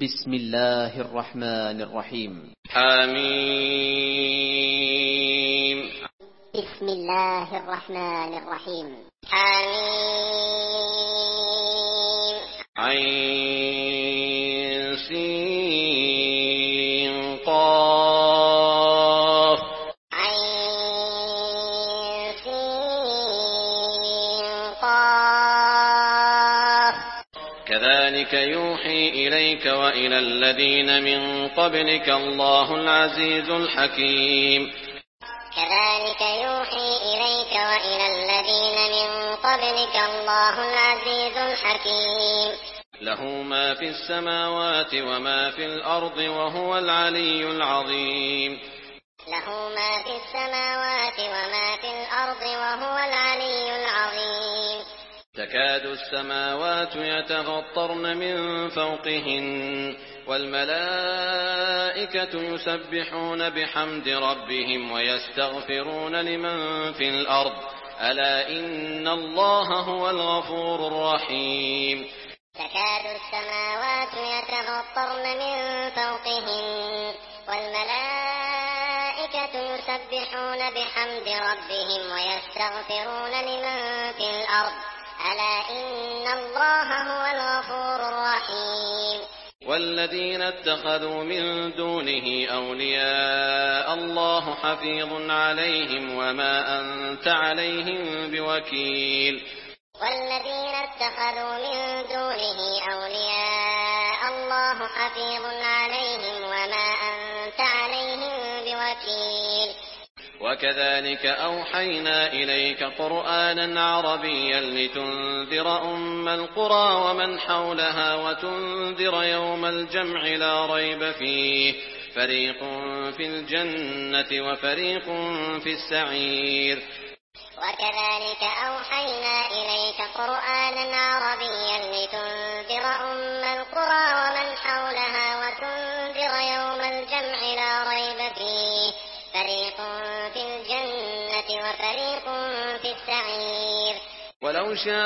بسم الله الرحمن الرحيم. حميم. بسم الله الرحمن الرحيم. حميم. عين سين قاف. عين سين قاف. كذلك يوحي إليك وإلى الذين من قبلك الله العزيز الحكيم. كذلك يوحي إليك وإلى الذين من قبلك الله العزيز الحكيم. له ما في السماوات وما في الأرض وهو العلي العظيم. له ما في السماوات وما في الأرض وهو العلي العظيم. تكاد السماوات يتفطرن من فوقهن والملائكة يسبحون بحمد ربهم ويستغفرون لمن في الأرض ألا إن الله هو الغفور الرحيم. تكاد السماوات يتفطرن من فوقهن والملائكة يسبحون بحمد ربهم ويستغفرون لمن في الأرض ألا إن الله هو الغفور الرحيم. والذين اتخذوا من دونه أولياء الله حفيظ عليهم وما أنت عليهم بوكيل. والذين اتخذوا من دونه أولياء الله حفيظ عليهم وما أنت عليهم بوكيل. وكذلك أوحينا إليك قرآنا عربيا لتنذر أم القرى ومن حولها وتنذر يوم الجمع لا ريب فيه فريق في الجنة وفريق في السعير. وكذلك أوحينا إليك قرآنا عربيا لتنذر أم القرى ومن حولها وتنذر يوم الجمع لا ريب فيه فريق في الجنة وفريق في السعير. ولو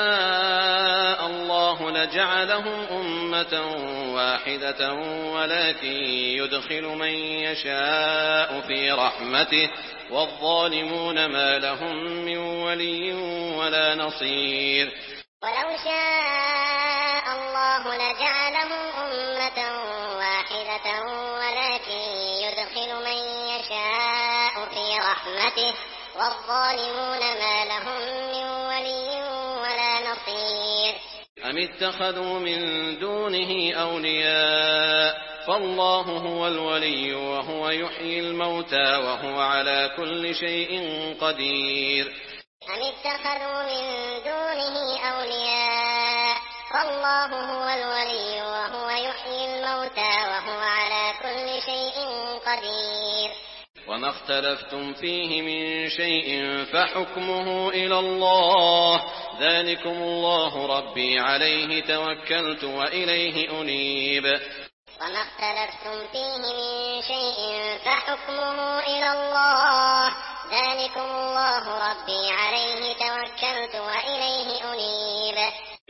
شاء الله لجعلهم أمة واحدة ولكن يدخل من يشاء في رحمته والظالمون ما لهم من ولي ولا نصير. ولو شاء الله لجعلهم أمة واحدة ولكن يدخل من يشاء في رحمته والظالمون ما لهم من ولي ولا نصير. أم اتخذوا من دونه أولياء فالله هو الولي وهو يحيي الموتى وهو على كل شيء قدير. أم اتخذوا من دونه أولياء فالله هو الولي وهو يحيي الموتى وهو على كل شيء قدير. وما اختلفتم فيه من شيء فحكمه إلى الله ذلكم الله ربي عليه توكلت وإليه أنيب. وما اختلفتم فيه من شيء فحكمه إلى الله ذلكم الله ربي عليه توكلت وإليه أنيب.